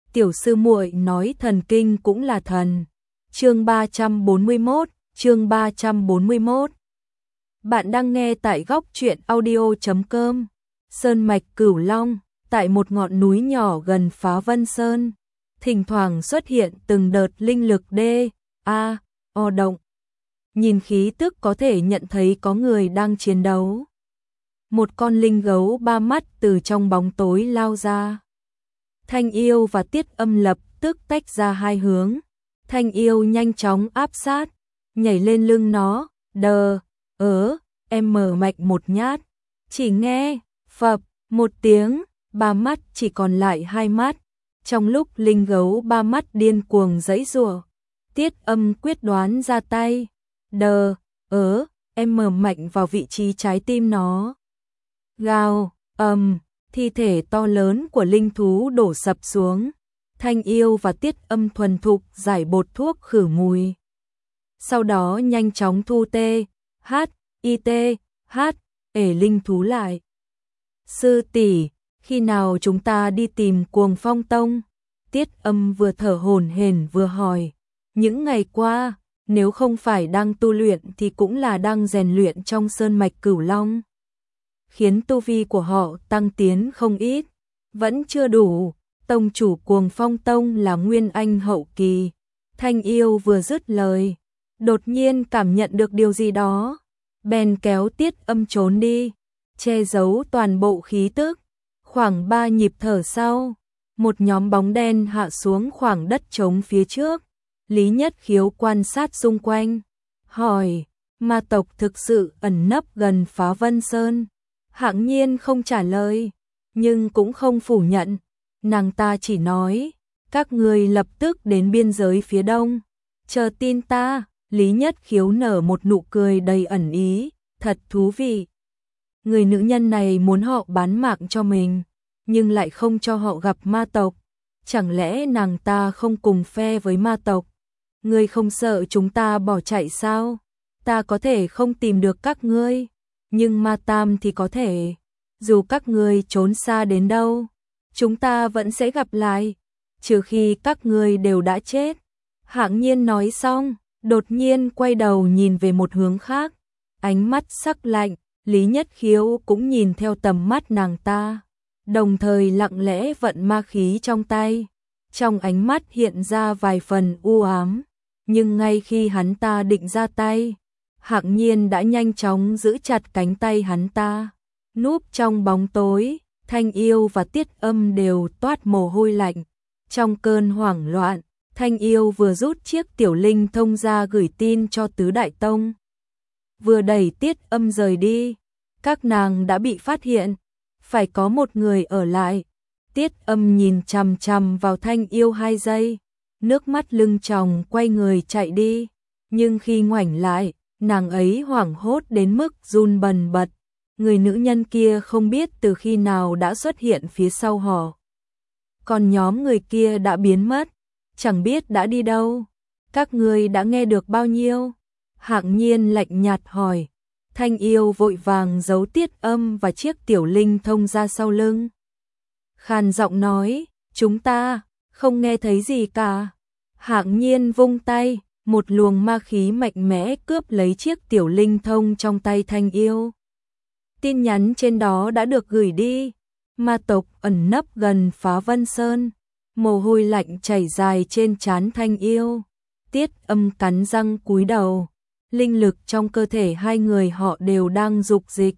tiểu sư muội nói thần kinh cũng là thần. Chương 341. Bạn đang nghe tại góc truyện audio.com. Sơn mạch Cửu Long, tại một ngọn núi nhỏ gần Phá Vân Sơn, thỉnh thoảng xuất hiện từng đợt linh lực o động. Nhìn khí tức có thể nhận thấy có người đang chiến đấu. Một con linh gấu ba mắt từ trong bóng tối lao ra. Thanh Yêu và Tiết Âm lập tức tách ra hai hướng. Thanh Yêu nhanh chóng áp sát, nhảy lên lưng nó, em mở mạnh một nhát. Chỉ nghe, phập, một tiếng, ba mắt chỉ còn lại hai mắt. Trong lúc linh gấu ba mắt điên cuồng giãy giụa, Tiết Âm quyết đoán ra tay, em mở mạnh vào vị trí trái tim nó. Gào, thi thể to lớn của linh thú đổ sập xuống. Thanh Yêu và Tiết Âm thuần thục giải bột thuốc khử mùi. Sau đó nhanh chóng thu linh thú lại. Sư tỷ, khi nào chúng ta đi tìm Cuồng Phong Tông? Tiết Âm vừa thở hổn hển vừa hỏi. Những ngày qua, nếu không phải đang tu luyện thì cũng là đang rèn luyện trong sơn mạch Cửu Long, khiến tu vi của họ tăng tiến không ít. Vẫn chưa đủ, tông chủ Cuồng Phong Tông là Nguyên Anh hậu kỳ. Thanh Yêu vừa dứt lời, đột nhiên cảm nhận được điều gì đó, bèn kéo Tiết Âm trốn đi, che giấu toàn bộ khí tức. Khoảng 3 nhịp thở sau, một nhóm bóng đen hạ xuống khoảng đất trống phía trước. Lý Nhất Khiếu quan sát xung quanh, hỏi, ma tộc thực sự ẩn nấp gần Phá Vân Sơn? Hạng Nhiên không trả lời, nhưng cũng không phủ nhận. Nàng ta chỉ nói, các người lập tức đến biên giới phía đông, chờ tin ta. Lý Nhất Khiếu nở một nụ cười đầy ẩn ý, thật thú vị. Người nữ nhân này muốn họ bán mạng cho mình, nhưng lại không cho họ gặp ma tộc. Chẳng lẽ nàng ta không cùng phe với ma tộc? Ngươi không sợ chúng ta bỏ chạy sao? Ta có thể không tìm được các ngươi, nhưng Ma Tam thì có thể. Dù các ngươi trốn xa đến đâu, chúng ta vẫn sẽ gặp lại, trừ khi các ngươi đều đã chết. Hạng Nhiên nói xong, đột nhiên quay đầu nhìn về một hướng khác, ánh mắt sắc lạnh. Lý Nhất Khiếu cũng nhìn theo tầm mắt nàng ta, đồng thời lặng lẽ vận ma khí trong tay. Trong ánh mắt hiện ra vài phần u ám, nhưng ngay khi hắn ta định ra tay, Hạng Nhiên đã nhanh chóng giữ chặt cánh tay hắn ta. Núp trong bóng tối, Thanh Yêu và Tiết Âm đều toát mồ hôi lạnh. Trong cơn hoảng loạn, Thanh Yêu vừa rút chiếc tiểu linh thông ra gửi tin cho Tứ Đại Tông, vừa đẩy Tiết Âm rời đi. Các nàng đã bị phát hiện, phải có một người ở lại. Tiết Âm nhìn chằm chằm vào Thanh Yêu 2 giây, nước mắt lưng tròng quay người chạy đi. Nhưng khi ngoảnh lại, nàng ấy hoảng hốt đến mức run bần bật. Người nữ nhân kia không biết từ khi nào đã xuất hiện phía sau họ. Còn nhóm người kia đã biến mất, chẳng biết đã đi đâu. Các ngươi đã nghe được bao nhiêu? Hạng Nhiên lạnh nhạt hỏi. Thanh Yêu vội vàng giấu Tiết Âm và chiếc tiểu linh thông ra sau lưng, khàn giọng nói, chúng ta không nghe thấy gì cả. Hạng Nhiên vung tay, một luồng ma khí mạnh mẽ cướp lấy chiếc tiểu linh thông trong tay Thanh Yêu. Tin nhắn trên đó đã được gửi đi. Ma tộc ẩn nấp gần Phá Vân Sơn. Mồ hôi lạnh chảy dài trên trán Thanh Yêu. Tiết Âm cắn răng cúi đầu. Linh lực trong cơ thể hai người họ đều đang dục dịch.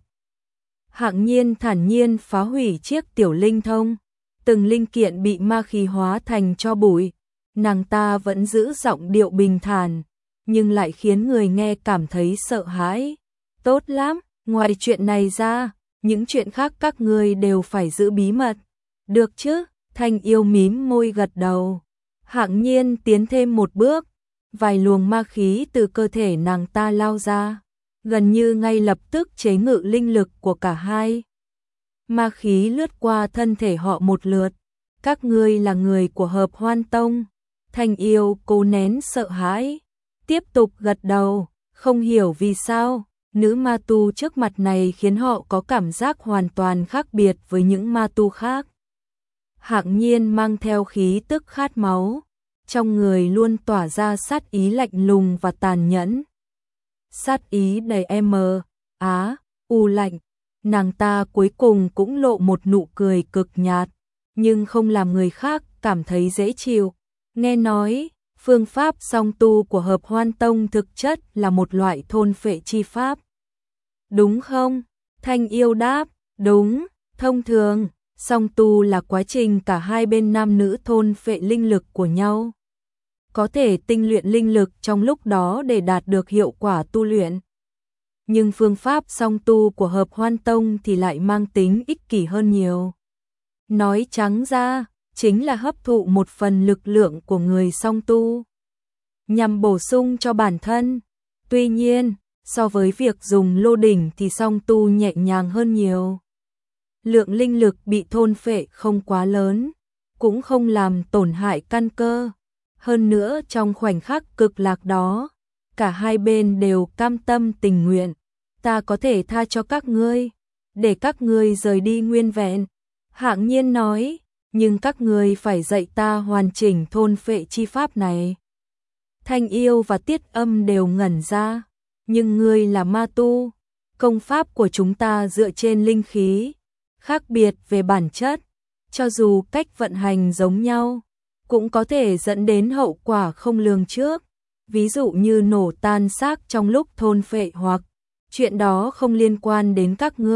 Hạng Nhiên thản nhiên phá hủy chiếc tiểu linh thông. Từng linh kiện bị ma khí hóa thành tro bụi. Nàng ta vẫn giữ giọng điệu bình thản, nhưng lại khiến người nghe cảm thấy sợ hãi. Tốt lắm, ngoài chuyện này ra, những chuyện khác các ngươi đều phải giữ bí mật. Được chứ? Thanh Yêu mím môi gật đầu. Hạng Nhiên tiến thêm một bước. Vài luồng ma khí từ cơ thể nàng ta lao ra, gần như ngay lập tức chế ngự linh lực của cả hai. Ma khí lướt qua thân thể họ một lượt. Các ngươi là người của Hợp Hoan Tông. Thanh Yêu cố nén sợ hãi, tiếp tục gật đầu. Không hiểu vì sao, nữ ma tu trước mặt này khiến họ có cảm giác hoàn toàn khác biệt với những ma tu khác. Hạng Nhiên mang theo khí tức khát máu, trong người luôn tỏa ra sát ý lạnh lùng và tàn nhẫn. Sát ý đầy lạnh, nàng ta cuối cùng cũng lộ một nụ cười cực nhạt, nhưng không làm người khác cảm thấy dễ chịu. Nghe nói, phương pháp song tu của Hợp Hoan Tông thực chất là một loại thôn phệ chi pháp. Đúng không? Thanh Yêu đáp, đúng, thông thường, song tu là quá trình cả hai bên nam nữ thôn phệ linh lực của nhau. Có thể tinh luyện linh lực trong lúc đó để đạt được hiệu quả tu luyện. Nhưng phương pháp song tu của Hợp Hoan Tông thì lại mang tính ích kỷ hơn nhiều. Nói trắng ra, chính là hấp thụ một phần lực lượng của người song tu, nhằm bổ sung cho bản thân. Tuy nhiên, so với việc dùng lô đỉnh thì song tu nhẹ nhàng hơn nhiều. Lượng linh lực bị thôn phệ không quá lớn, cũng không làm tổn hại căn cơ. Hơn nữa trong khoảnh khắc cực lạc đó, cả hai bên đều cam tâm tình nguyện. Ta có thể tha cho các ngươi, để các ngươi rời đi nguyên vẹn. Hạng Nhiên nói, nhưng các ngươi phải dạy ta hoàn chỉnh thôn phệ chi pháp này. Thanh Yêu và Tiết Âm đều ngẩn ra, nhưng ngươi là ma tu, công pháp của chúng ta dựa trên linh khí, khác biệt về bản chất, cho dù cách vận hành giống nhau, cũng có thể dẫn đến hậu quả không lường trước, ví dụ như nổ tan xác trong lúc thôn phệ hoặc chuyện đó không liên quan đến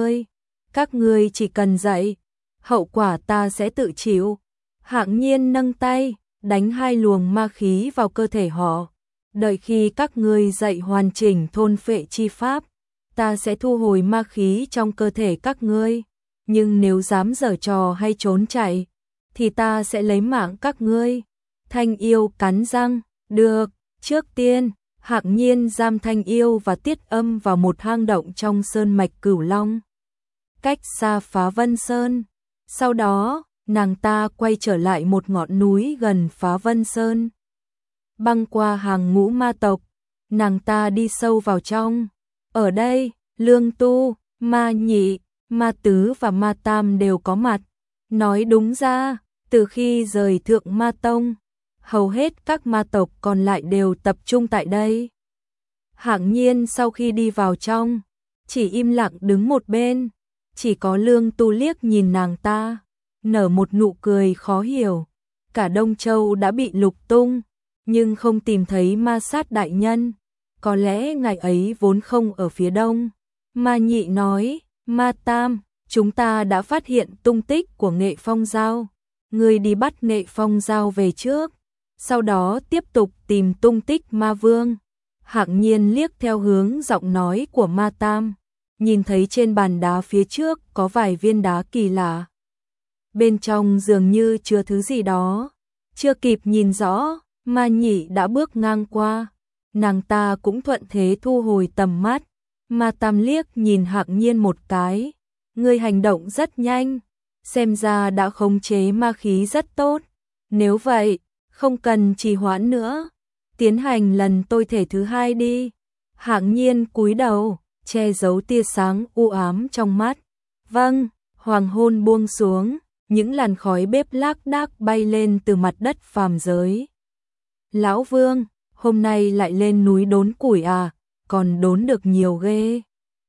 các ngươi chỉ cần dạy, hậu quả ta sẽ tự chịu. Hạng Nhiên nâng tay, đánh hai luồng ma khí vào cơ thể họ. Đợi khi các ngươi dạy hoàn chỉnh thôn phệ chi pháp, ta sẽ thu hồi ma khí trong cơ thể các ngươi. Nhưng nếu dám giở trò hay trốn chạy, thì ta sẽ lấy mạng các ngươi. Thanh Yêu cắn răng, được, trước tiên, Hạng Nhiên giam Thanh Yêu và Tiết Âm vào một hang động trong sơn mạch Cửu Long, cách xa Phá Vân Sơn. Sau đó, nàng ta quay trở lại một ngọn núi gần Phá Vân Sơn. Băng qua hàng ngũ ma tộc, nàng ta đi sâu vào trong. Ở đây, Lương Tu, Ma Nhị, Ma Tứ và Ma Tam đều có mặt. Nói đúng ra, từ khi rời Thượng Ma Tông, hầu hết các ma tộc còn lại đều tập trung tại đây. Hạng Nhiên sau khi đi vào trong, chỉ im lặng đứng một bên, chỉ có Lương Tu liếc nhìn nàng ta, nở một nụ cười khó hiểu. Cả Đông Châu đã bị lục tung, nhưng không tìm thấy Ma Sát đại nhân, có lẽ ngài ấy vốn không ở phía đông. Ma Nhị nói, Ma Tam, chúng ta đã phát hiện tung tích của Nghệ Phong Giao, ngươi đi bắt Nghệ Phong Giao về trước, sau đó tiếp tục tìm tung tích Ma Vương. Hạng Nhiên liếc theo hướng giọng nói của Ma Tam, nhìn thấy trên bàn đá phía trước có vài viên đá kỳ lạ. Bên trong dường như chứa thứ gì đó, chưa kịp nhìn rõ, Ma Nhị đã bước ngang qua, nàng ta cũng thuận thế thu hồi tầm mắt. Ma Tam liếc nhìn Hạng Nhiên một cái, ngươi hành động rất nhanh, xem ra đã khống chế ma khí rất tốt. Nếu vậy, không cần trì hoãn nữa, tiến hành lần tôi thể thứ hai đi. Hạng Nhiên cúi đầu, che giấu tia sáng u ám trong mắt. Vâng, hoàng hôn buông xuống, những làn khói bếp lác đác bay lên từ mặt đất phàm giới. Lão Vương, hôm nay lại lên núi đốn củi à, còn đốn được nhiều ghê.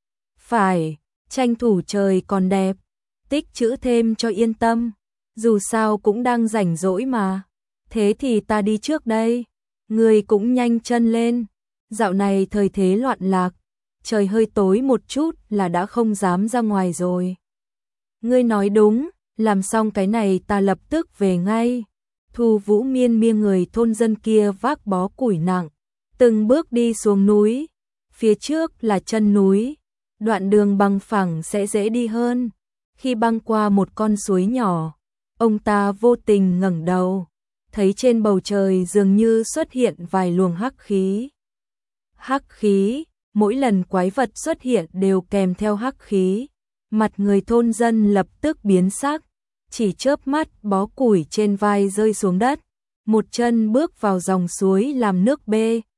Phải, tranh thủ trời còn đẹp, tích trữ thêm cho yên tâm, dù sao cũng đang rảnh rỗi mà. Thế thì ta đi trước đây, người cũng nhanh chân lên, dạo này thời thế loạn lạc, trời hơi tối một chút là đã không dám ra ngoài rồi. Ngươi nói đúng, làm xong cái này ta lập tức về ngay. Thu Vũ Miên miêng người thôn dân kia vác bó củi nặng, từng bước đi xuống núi, phía trước là chân núi, đoạn đường bằng phẳng sẽ dễ đi hơn. Khi băng qua một con suối nhỏ, ông ta vô tình ngẩng đầu, thấy trên bầu trời dường như xuất hiện vài luồng hắc khí. Hắc khí, mỗi lần quái vật xuất hiện đều kèm theo hắc khí, mặt người thôn dân lập tức biến sắc, chỉ chớp mắt bó củi trên vai rơi xuống đất, một chân bước vào dòng suối làm nước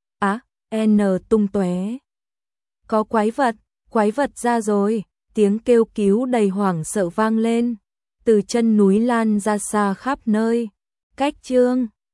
N tung tóe. Có quái vật ra rồi, tiếng kêu cứu đầy hoảng sợ vang lên. từ chân núi lan ra xa khắp nơi. Cách chương